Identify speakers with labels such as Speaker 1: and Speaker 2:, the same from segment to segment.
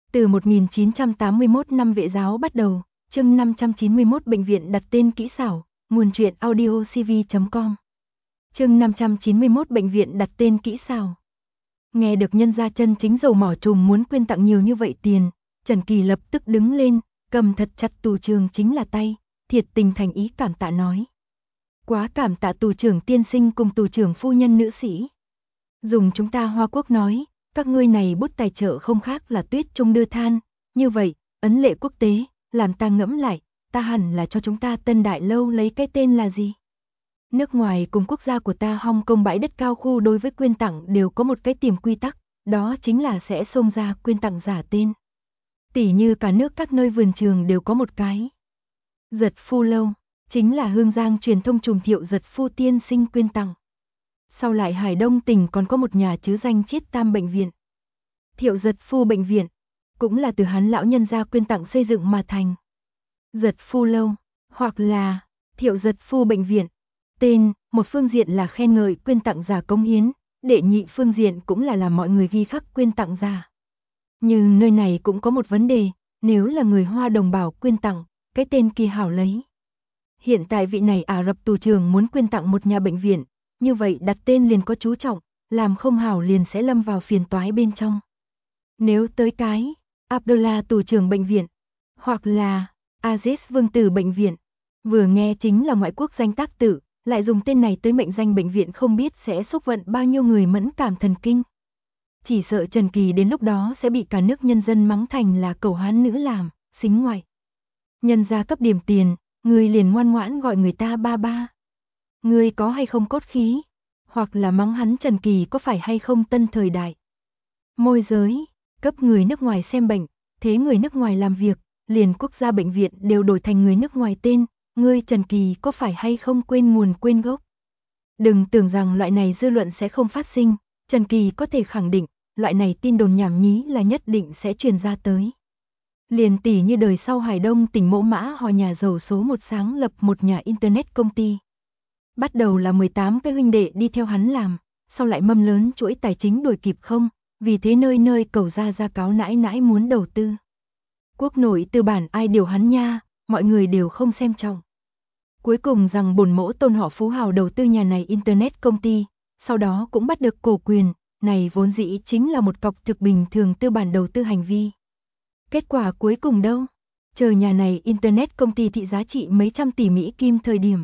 Speaker 1: Từ 1981 năm Vệ giáo bắt đầu, chương 591 bệnh viện đặt tên kỹ xảo, nguồn truyện audio cv.com. Chương 591 bệnh viện đặt tên kỹ xảo. Nghe được nhân gia chân chính dầu mỏ trùm muốn quyên tặng nhiều như vậy tiền, Trần Kỳ lập tức đứng lên, cầm thật chặt tù trưởng chính là tay, thiệt tình thành ý cảm tạ nói. Quá cảm tạ tù trưởng tiên sinh cùng tù trưởng phu nhân nữ sĩ. Dùng chúng ta Hoa Quốc nói, các ngươi này bút tài trợ không khác là tuyết trung đưa than, như vậy, ấn lệ quốc tế, làm ta ngẫm lại, ta hẳn là cho chúng ta Tân Đại Lâu lấy cái tên là gì? Nước ngoài cùng quốc gia của ta Hong Kong bãi đất cao khu đối với quyên tặng đều có một cái tiềm quy tắc, đó chính là sẽ xông ra quyên tặng giả tên. Tỉ như cả nước các nơi vườn trường đều có một cái. Giật Phu Lâu, chính là Hương Giang truyền thông trùm Thiệu Giật Phu tiên sinh quyên tặng. Sau lại Hải Đông tỉnh còn có một nhà chứ danh Chiết Tam bệnh viện. Thiệu Giật Phu bệnh viện, cũng là từ hắn lão nhân gia quyên tặng xây dựng mà thành. Giật Phu Lâu, hoặc là Thiệu Giật Phu bệnh viện. Tên, một phương diện là khen ngợi quyên tặng giả cống hiến, đệ nhị phương diện cũng là làm mọi người ghi khắc quyên tặng giả. Nhưng nơi này cũng có một vấn đề, nếu là người Hoa đồng bào quyên tặng, cái tên kia hảo lấy. Hiện tại vị này Ả Rập tù trưởng muốn quyên tặng một nhà bệnh viện, như vậy đặt tên liền có chú trọng, làm không hảo liền sẽ lâm vào phiền toái bên trong. Nếu tới cái Abdullah tù trưởng bệnh viện, hoặc là Aziz vương tử bệnh viện, vừa nghe chính là ngoại quốc danh tác tự, lại dùng tên này tới mệnh danh bệnh viện không biết sẽ xúc vận bao nhiêu người mẫn cảm thần kinh. Chỉ sợ Trần Kỳ đến lúc đó sẽ bị cả nước nhân dân mắng thành là cẩu hán nữ làm, xính ngoại. Nhân gia cấp điểm tiền, người liền ngoan ngoãn gọi người ta ba ba. Người có hay không cốt khí, hoặc là mắng hắn Trần Kỳ có phải hay không tân thời đại. Môi giới, cấp người nước ngoài xem bệnh, thế người nước ngoài làm việc, liền quốc gia bệnh viện đều đổi thành người nước ngoài tên, ngươi Trần Kỳ có phải hay không quên nguồn quên gốc. Đừng tưởng rằng loại này dư luận sẽ không phát sinh, Trần Kỳ có thể khẳng định, loại này tin đồn nhảm nhí là nhất định sẽ truyền ra tới. Liền tỉ như đời sau Hải Đông tỉnh Mỗ Mã họ nhà giàu số một sáng lập một nhà internet công ty. Bắt đầu là 18 cái huynh đệ đi theo hắn làm, sau lại mâm lớn chuỗi tài chính đuổi kịp không, vì thế nơi nơi cầu ra cáo nãi nãi muốn đầu tư. Quốc nội tư bản ai điều hắn nha, mọi người đều không xem trọng. Cuối cùng rằng bổn mỗ tôn họ phú hào đầu tư nhà này internet công ty, sau đó cũng bắt được cổ quyền, này vốn dĩ chính là một cọc thực bình thường tư bản đầu tư hành vi. Kết quả cuối cùng đâu? Chờ nhà này internet công ty thị giá trị mấy trăm tỷ Mỹ Kim thời điểm.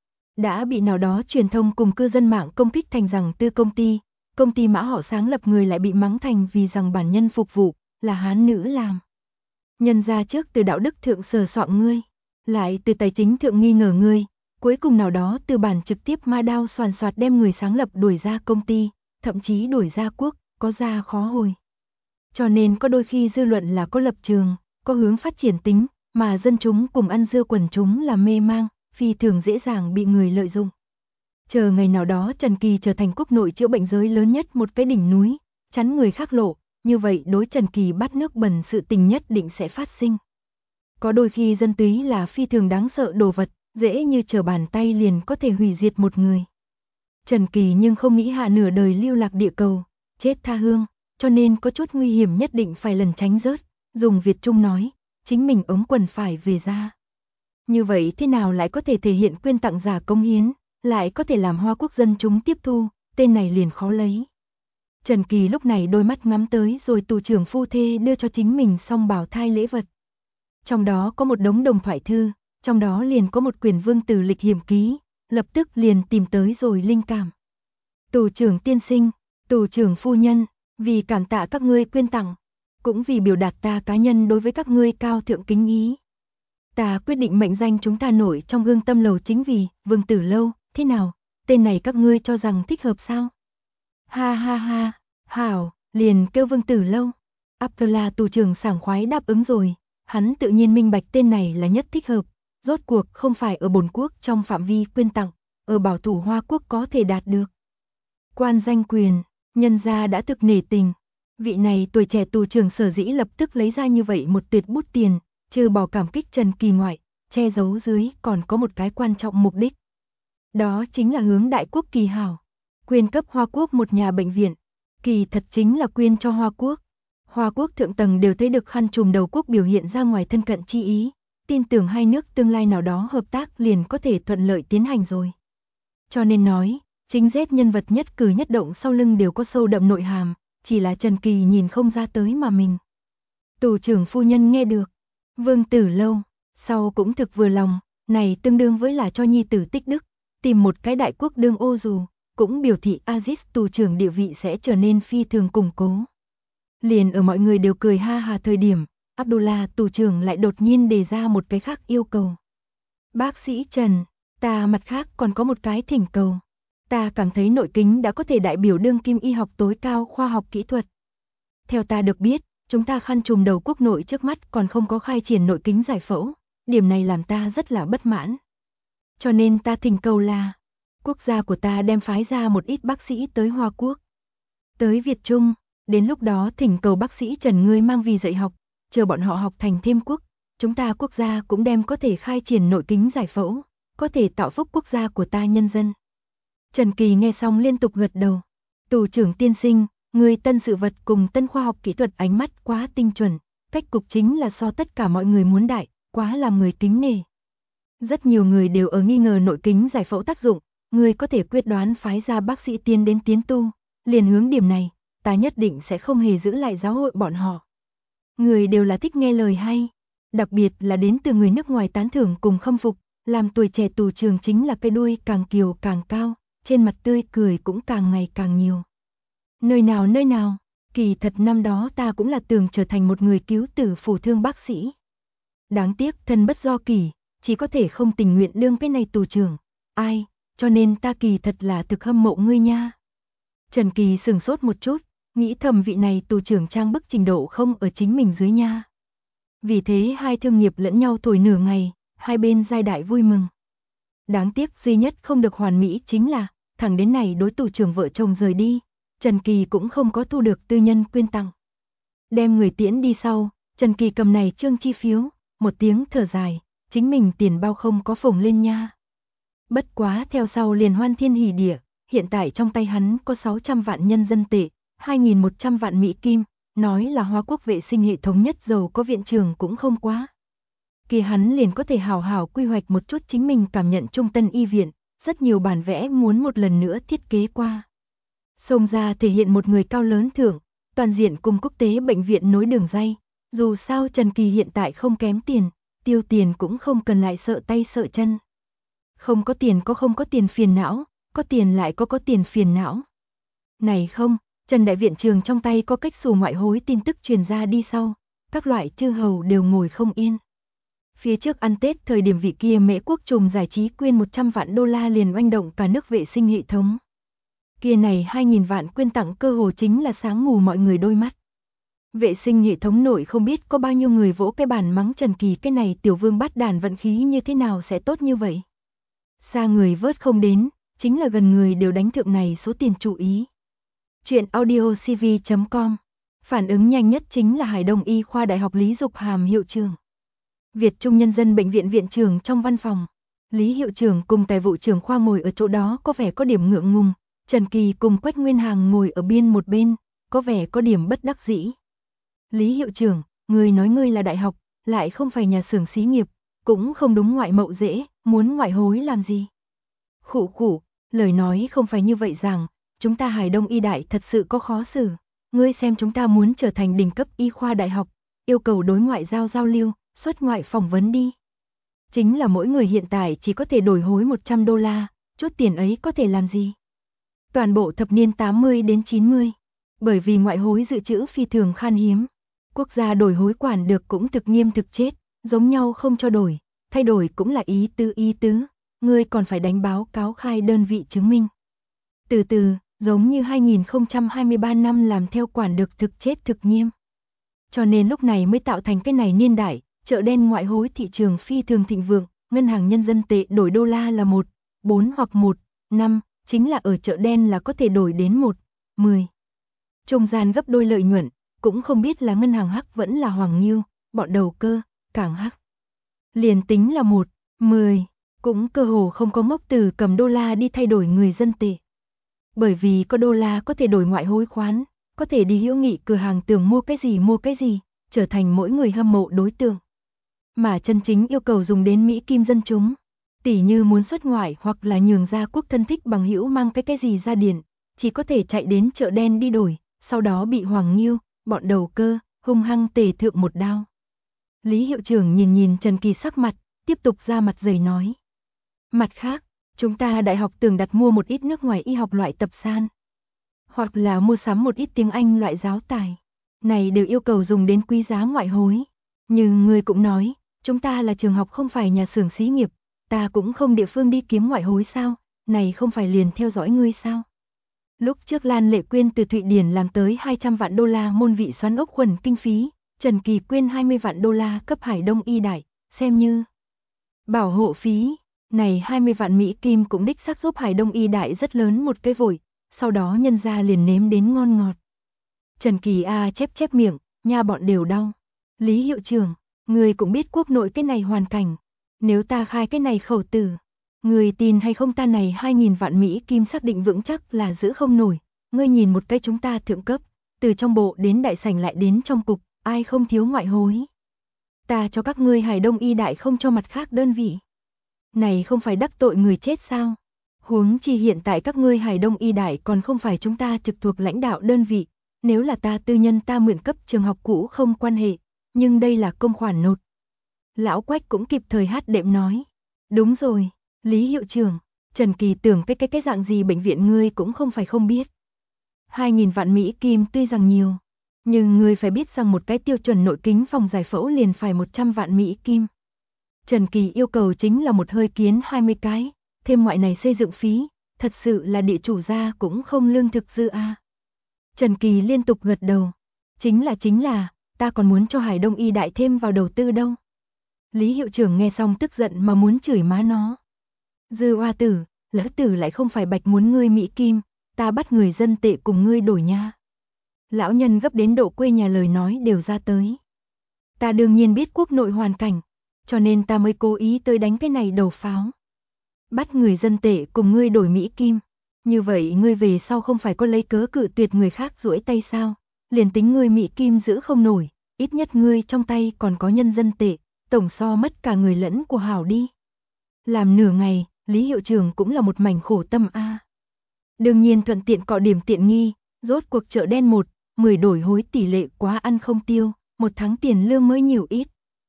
Speaker 1: Đã bị nào đó truyền thông cùng cư dân mạng công kích thành rằng tư công ty mã họ sáng lập người lại bị mắng thành vì rằng bản nhân phục vụ, là hán nữ làm. Nhân ra trước từ đạo đức thượng sờ soạn ngươi, lại từ tài chính thượng nghi ngờ ngươi, cuối cùng nào đó tư bản trực tiếp ma đao soàn soạt đem người sáng lập đuổi ra công ty, thậm chí đuổi ra quốc, có ra khó hồi. Cho nên có đôi khi dư luận là có lập trường, có hướng phát triển tính, mà dân chúng cùng ăn dưa quần chúng là mê mang, phi thường dễ dàng bị người lợi dụng. Chờ ngày nào đó Trần Kỳ trở thành quốc nội chữa bệnh giới lớn nhất một cái đỉnh núi, chắn người khác lộ, như vậy đối Trần Kỳ bắt nước bẩn sự tình nhất định sẽ phát sinh. Có đôi khi dân túy là phi thường đáng sợ đồ vật, dễ như trở bàn tay liền có thể hủy diệt một người. Trần Kỳ nhưng không nghĩ hạ nửa đời lưu lạc địa cầu, chết tha hương, cho nên có chút nguy hiểm nhất định phải lần tránh rớt, dùng Việt Trung nói, chính mình ống quần phải về ra. Như vậy thế nào lại có thể thể hiện quyên tặng giả công hiến, lại có thể làm Hoa Quốc dân chúng tiếp thu, tên này liền khó lấy. Trần Kỳ lúc này đôi mắt ngắm tới rồi tù trưởng phu thê đưa cho chính mình song bảo thai lễ vật. Trong đó có một đống đồng thoại thư, trong đó liền có một quyển vương tử lịch hiểm ký, lập tức liền tìm tới rồi linh cảm. Tù trưởng tiên sinh, tù trưởng phu nhân, vì cảm tạ các ngươi quyên tặng, cũng vì biểu đạt ta cá nhân đối với các ngươi cao thượng kính ý. Ta quyết định mệnh danh chúng ta nổi trong gương tâm lầu chính vì vương tử lâu, thế nào, tên này các ngươi cho rằng thích hợp sao? Ha ha ha, hảo, liền kêu vương tử lâu. Abdullah tù trưởng sảng khoái đáp ứng rồi, hắn tự nhiên minh bạch tên này là nhất thích hợp, rốt cuộc không phải ở bổn quốc trong phạm vi quyên tặng, ở bảo thủ Hoa Quốc có thể đạt được. Quan danh quyền, nhân gia đã thực nể tình, vị này tuổi trẻ tù trưởng sở dĩ lập tức lấy ra như vậy một tuyệt bút tiền, trừ bỏ cảm kích Trần Kỳ ngoại, che giấu dưới còn có một cái quan trọng mục đích. Đó chính là hướng đại quốc kỳ hảo, quyên cấp Hoa Quốc một nhà bệnh viện, kỳ thật chính là quyên cho Hoa Quốc. Hoa quốc thượng tầng đều thấy được khăn trùm đầu quốc biểu hiện ra ngoài thân cận chi ý, tin tưởng hai nước tương lai nào đó hợp tác liền có thể thuận lợi tiến hành rồi. Cho nên nói, chính Z nhân vật nhất cử nhất động sau lưng đều có sâu đậm nội hàm, chỉ là Trần Kỳ nhìn không ra tới mà mình. Tù trưởng phu nhân nghe được, Vương Tử Lâu, sau cũng thực vừa lòng, này tương đương với là cho nhi tử tích đức, tìm một cái đại quốc đương ô dù, cũng biểu thị Aziz tù trưởng địa vị sẽ trở nên phi thường củng cố. Liền ở mọi người đều cười ha hà thời điểm, Abdullah tù trưởng lại đột nhiên đề ra một cái khác yêu cầu. Bác sĩ Trần, ta mặt khác còn có một cái thỉnh cầu. Ta cảm thấy nội kính đã có thể đại biểu đương kim y học tối cao khoa học kỹ thuật. Theo ta được biết, chúng ta khăn trùm đầu quốc nội trước mắt còn không có khai triển nội kính giải phẫu, điểm này làm ta rất là bất mãn. Cho nên ta thỉnh cầu là, quốc gia của ta đem phái ra một ít bác sĩ tới Hoa Quốc, tới Việt Trung, đến lúc đó thỉnh cầu bác sĩ Trần ngươi mang vì dạy học, chờ bọn họ học thành thêm quốc, chúng ta quốc gia cũng đem có thể khai triển nội kính giải phẫu, có thể tạo phúc quốc gia của ta nhân dân. Trần Kỳ nghe xong liên tục gật đầu. Tù trưởng tiên sinh, người tân sự vật cùng tân khoa học kỹ thuật ánh mắt quá tinh chuẩn, cách cục chính là so tất cả mọi người muốn đại, quá làm người kính nể. Rất nhiều người đều ở nghi ngờ nội kính giải phẫu tác dụng, người có thể quyết đoán phái ra bác sĩ tiến đến tiến tu, liền hướng điểm này, ta nhất định sẽ không hề giữ lại giáo hội bọn họ. Người đều là thích nghe lời hay, đặc biệt là đến từ người nước ngoài tán thưởng cùng khâm phục, làm tuổi trẻ tù trưởng chính là cái đuôi càng kiều càng cao, trên mặt tươi cười cũng càng ngày càng nhiều. Nơi nào, kỳ thật năm đó ta cũng là tưởng trở thành một người cứu tử phù thương bác sĩ. Đáng tiếc thân bất do kỳ, chỉ có thể không tình nguyện đương cái này tù trưởng. Ai, cho nên ta kỳ thật là thực hâm mộ ngươi nha. Trần Kỳ sửng sốt một chút, nghĩ thầm vị này tù trưởng trang bức trình độ không ở chính mình dưới nha. Vì thế hai thương nghiệp lẫn nhau thổi nửa ngày, hai bên giai đại vui mừng. Đáng tiếc duy nhất không được hoàn mỹ chính là, thẳng đến này đối tù trưởng vợ chồng rời đi, Trần Kỳ cũng không có thu được tư nhân quyên tặng. Đem người tiễn đi sau, Trần Kỳ cầm này trương chi phiếu, một tiếng thở dài, chính mình tiền bao không có phồng lên nha. Bất quá theo sau liền hoan thiên hỉ địa, hiện tại trong tay hắn có 600 vạn nhân dân tệ, 2.100 vạn Mỹ Kim, nói là Hoa Quốc vệ sinh hệ thống nhất giàu có viện trường cũng không quá. Kia hắn liền có thể hào hào quy hoạch một chút chính mình cảm nhận trung tân y viện, rất nhiều bản vẽ muốn một lần nữa thiết kế qua. Xông ra thể hiện một người cao lớn thưởng, toàn diện cùng quốc tế bệnh viện nối đường dây, dù sao Trần Kỳ hiện tại không kém tiền, tiêu tiền cũng không cần lại sợ tay sợ chân. Không có tiền có không có tiền phiền não, có tiền lại có tiền phiền não. Này không, Trần Đại Viện Trường trong tay có cách xù ngoại hối tin tức truyền ra đi sau, các loại chư hầu đều ngồi không yên. Phía trước ăn Tết thời điểm vị kia Mễ Quốc trùm giải trí quyên 100 vạn đô la liền oanh động cả nước vệ sinh hệ thống. Kia này 2.000 vạn quyên tặng cơ hồ chính là sáng mù mọi người đôi mắt. Vệ sinh hệ thống nội không biết có bao nhiêu người vỗ cái bàn mắng Trần Kỳ cái này tiểu vương bát đàn vận khí như thế nào sẽ tốt như vậy. Xa người vớt không đến, chính là gần người đều đánh thượng này số tiền chú ý. Chuyện audiocv.com. Phản ứng nhanh nhất chính là Hải Đông Y khoa Đại học Lý Dục Hàm hiệu trưởng. Việt Trung Nhân dân Bệnh viện viện trưởng trong văn phòng. Lý hiệu trưởng cùng tài vụ trưởng khoa ngồi ở chỗ đó có vẻ có điểm ngượng ngùng. Trần Kỳ cùng Quách Nguyên Hàng ngồi ở một bên, có vẻ có điểm bất đắc dĩ. Lý hiệu trưởng, người nói ngươi là đại học, lại không phải nhà xưởng xí nghiệp, cũng không đúng ngoại mậu dễ, muốn ngoại hối làm gì. Khụ khụ, lời nói không phải như vậy rằng, chúng ta Hải Đông Y đại thật sự có khó xử. Ngươi xem chúng ta muốn trở thành đỉnh cấp y khoa đại học, yêu cầu đối ngoại giao lưu, xuất ngoại phỏng vấn đi. Chính là mỗi người hiện tại chỉ có thể đổi hối 100 đô la, chút tiền ấy có thể làm gì? Toàn bộ thập niên 80 đến 90, bởi vì ngoại hối dự trữ phi thường khan hiếm. Quốc gia đổi hối quản được cũng thực nghiêm thực chết, giống nhau không cho đổi, thay đổi cũng là ý tứ, ngươi còn phải đánh báo cáo khai đơn vị chứng minh. Từ từ, giống như 2023 năm làm theo quản được thực chết thực nghiêm. Cho nên lúc này mới tạo thành cái này niên đại, chợ đen ngoại hối thị trường phi thường thịnh vượng, ngân hàng nhân dân tệ đổi đô la là 1,4 hoặc 1,5, chính là ở chợ đen là có thể đổi đến 1,10. Trung gian gấp đôi lợi nhuận, cũng không biết là ngân hàng hắc vẫn là hoàng nghiêu, bọn đầu cơ, càng hắc. Liền tính là 1,10, cũng cơ hồ không có ngốc từ cầm đô la đi thay đổi người dân tệ. Bởi vì có đô la có thể đổi ngoại hối khoán, có thể đi hữu nghị cửa hàng tưởng mua cái gì, trở thành mỗi người hâm mộ đối tượng. Mà chân chính yêu cầu dùng đến Mỹ Kim dân chúng, tỉ như muốn xuất ngoại hoặc là nhường ra quốc thân thích bằng hữu mang cái gì ra điện, chỉ có thể chạy đến chợ đen đi đổi, sau đó bị Hoàng Nghiêu, bọn đầu cơ, hung hăng tề thượng một đao. Lý hiệu trưởng nhìn Trần Kỳ sắc mặt, tiếp tục ra mặt dày nói. Mặt khác, chúng ta đại học tưởng đặt mua một ít nước ngoài y học loại tập san, hoặc là mua sắm một ít tiếng Anh loại giáo tài. Này đều yêu cầu dùng đến quý giá ngoại hối. Nhưng người cũng nói, chúng ta là trường học không phải nhà xưởng xí nghiệp, ta cũng không địa phương đi kiếm ngoại hối sao, này không phải liền theo dõi ngươi sao. Lúc trước Lan Lệ Quyên từ Thụy Điển làm tới 200 vạn đô la môn vị xoắn ốc khuẩn kinh phí, Trần Kỳ quyên 20 vạn đô la cấp Hải Đông Y Đại, xem như bảo hộ phí. Này 20 vạn Mỹ Kim cũng đích xác giúp Hải Đông Y Đại rất lớn một cái vội, sau đó nhân ra liền nếm đến ngon ngọt. Trần Kỳ chép miệng, nha bọn đều đau. Lý hiệu trưởng, người cũng biết quốc nội cái này hoàn cảnh, nếu ta khai cái này khẩu tử, người tin hay không ta này 2.000 vạn Mỹ Kim xác định vững chắc là giữ không nổi, ngươi nhìn một cái chúng ta thượng cấp, từ trong bộ đến đại sảnh lại đến trong cục, ai không thiếu ngoại hối. Ta cho các ngươi Hải Đông Y Đại không cho mặt khác đơn vị. Này không phải đắc tội người chết sao? Huống chi hiện tại các ngươi Hải Đông Y Đại còn không phải chúng ta trực thuộc lãnh đạo đơn vị, nếu là ta tư nhân ta mượn cấp trường học cũ không quan hệ, nhưng đây là công khoản nộp. Lão Quách cũng kịp thời hát đệm nói. Đúng rồi, Lý hiệu trưởng, Trần Kỳ tưởng cái dạng gì bệnh viện ngươi cũng không phải không biết. 2.000 vạn Mỹ Kim tuy rằng nhiều, nhưng ngươi phải biết rằng một cái tiêu chuẩn nội kính phòng giải phẫu liền phải 100 vạn Mỹ Kim. Trần Kỳ yêu cầu chính là một hơi kiến 20 cái, thêm ngoại này xây dựng phí, thật sự là địa chủ gia cũng không lương thực dư a. Trần Kỳ liên tục gật đầu, chính là, ta còn muốn cho Hải Đông Y Đại thêm vào đầu tư đâu. Lý hiệu trưởng nghe xong tức giận mà muốn chửi má nó. Dư oa tử, lỡ tử lại không phải bạch muốn ngươi Mỹ Kim, ta bắt người dân tệ cùng ngươi đổi nha. Lão nhân gấp đến độ quê nhà lời nói đều ra tới. Ta đương nhiên biết quốc nội hoàn cảnh, cho nên ta mới cố ý tới đánh cái này đầu pháo. Bắt người dân tệ cùng ngươi đổi Mỹ Kim, như vậy ngươi về sau không phải có lấy cớ cự tuyệt người khác duỗi tay sao, liền tính ngươi Mỹ Kim giữ không nổi, ít nhất ngươi trong tay còn có nhân dân tệ, tổng so mất cả người lẫn của hảo đi. Làm nửa ngày, Lý hiệu trưởng cũng là một mảnh khổ tâm a. Đương nhiên thuận tiện cọ điểm tiện nghi, rốt cuộc chợ đen 10 đổi hối tỷ lệ quá ăn không tiêu, một tháng tiền lương mới nhiều ít.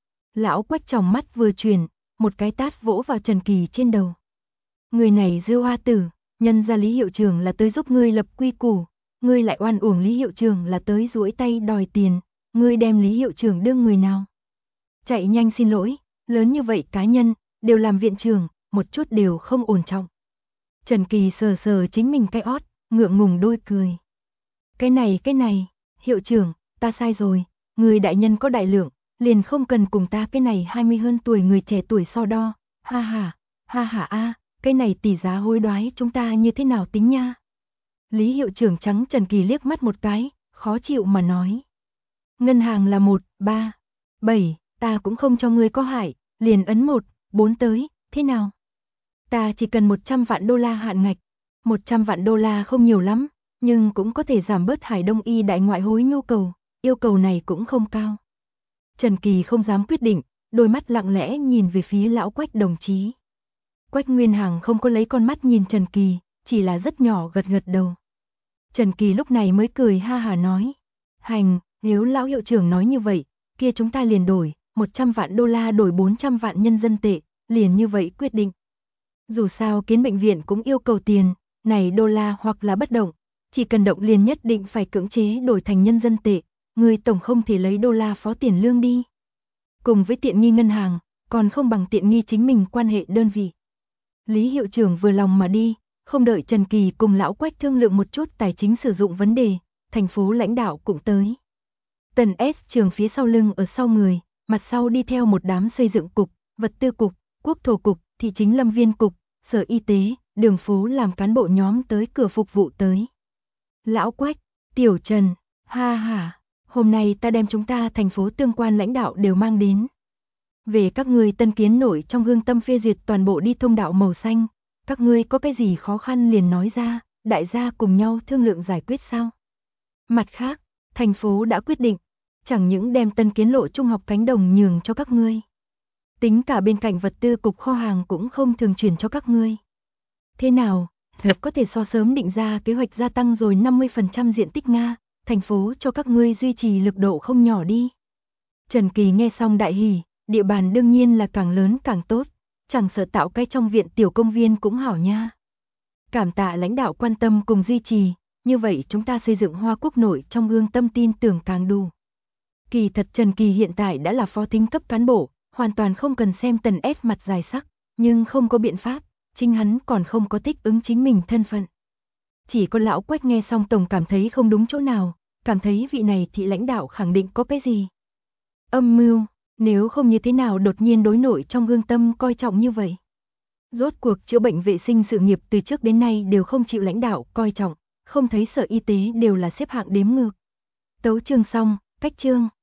Speaker 1: Lão Quách tròng mắt vừa chuyển, một cái tát vỗ vào Trần Kỳ trên đầu. Người này Dư Hoa tử, nhân ra Lý hiệu trưởng là tới giúp ngươi lập quy củ, ngươi lại oan uổng Lý hiệu trưởng là tới duỗi tay đòi tiền, ngươi đem Lý hiệu trưởng đương người nào? Chạy nhanh xin lỗi, lớn như vậy cá nhân, đều làm viện trưởng, một chút đều không ổn trọng. Trần Kỳ sờ chính mình cái ót, ngượng ngùng đôi cười. Cái này, hiệu trưởng, ta sai rồi, người đại nhân có đại lượng, liền không cần cùng ta cái này 20 hơn tuổi người trẻ tuổi so đo, ha ha a, cái này tỷ giá hối đoái chúng ta như thế nào tính nha. Lý hiệu trưởng trắng Trần Kỳ liếc mắt một cái, khó chịu mà nói. Ngân hàng là 1, 3, 7, ta cũng không cho ngươi có hại, liền ấn 1, 4 tới, thế nào? Ta chỉ cần 100 vạn đô la hạn ngạch, 100 vạn đô la không nhiều lắm, nhưng cũng có thể giảm bớt Hải Đông Y Đại ngoại hối nhu cầu, yêu cầu này cũng không cao. Trần Kỳ không dám quyết định, đôi mắt lặng lẽ nhìn về phía lão Quách đồng chí. Quách Nguyên Hằng không có lấy con mắt nhìn Trần Kỳ, chỉ là rất nhỏ gật đầu. Trần Kỳ lúc này mới cười ha hà nói, hành, nếu lão hiệu trưởng nói như vậy, kia chúng ta liền đổi, 100 vạn đô la đổi 400 vạn nhân dân tệ, liền như vậy quyết định. Dù sao kiến bệnh viện cũng yêu cầu tiền, này đô la hoặc là bất động, chỉ cần động liền nhất định phải cưỡng chế đổi thành nhân dân tệ, người tổng không thể lấy đô la phó tiền lương đi. Cùng với tiện nghi ngân hàng, còn không bằng tiện nghi chính mình quan hệ đơn vị. Lý hiệu trưởng vừa lòng mà đi, không đợi Trần Kỳ cùng lão Quách thương lượng một chút tài chính sử dụng vấn đề, thành phố lãnh đạo cũng tới. Tần S trường phía sau lưng ở sau người, mặt sau đi theo một đám xây dựng cục, vật tư cục, quốc thổ cục, thị chính lâm viên cục, sở y tế, đường phố làm cán bộ nhóm tới cửa phục vụ tới. Lão Quách, Tiểu Trần, ha, hôm nay ta đem chúng ta thành phố tương quan lãnh đạo đều mang đến. Về các ngươi tân kiến nổi trong gương tâm phê duyệt toàn bộ đi thông đạo màu xanh, các ngươi có cái gì khó khăn liền nói ra, đại gia cùng nhau thương lượng giải quyết sao? Mặt khác, thành phố đã quyết định, chẳng những đem Tân Kiến Lộ Trung học cánh đồng nhường cho các ngươi. Tính cả bên cạnh vật tư cục kho hàng cũng không thường chuyển cho các ngươi. Thế nào, có thể so sớm định ra kế hoạch gia tăng rồi 50% diện tích Nga, thành phố cho các ngươi duy trì lực độ không nhỏ đi. Trần Kỳ nghe xong đại hỉ, địa bàn đương nhiên là càng lớn càng tốt, chẳng sợ tạo cái trong viện tiểu công viên cũng hảo nha. Cảm tạ lãnh đạo quan tâm cùng duy trì, như vậy chúng ta xây dựng Hoa Quốc nội trong gương tâm tin tưởng càng đủ. Kỳ thật Trần Kỳ hiện tại đã là phó thính cấp cán bộ, hoàn toàn không cần xem Tần S mặt dài sắc, nhưng không có biện pháp, chính hắn còn không có thích ứng chính mình thân phận. Chỉ có lão Quách nghe xong tổng cảm thấy không đúng chỗ nào, cảm thấy vị này thị lãnh đạo khẳng định có cái gì âm mưu, nếu không như thế nào đột nhiên đối nội trong gương tâm coi trọng như vậy. Rốt cuộc chữa bệnh vệ sinh sự nghiệp từ trước đến nay đều không chịu lãnh đạo coi trọng, không thấy sở y tế đều là xếp hạng đếm ngược. Tấu chương xong, cách chương.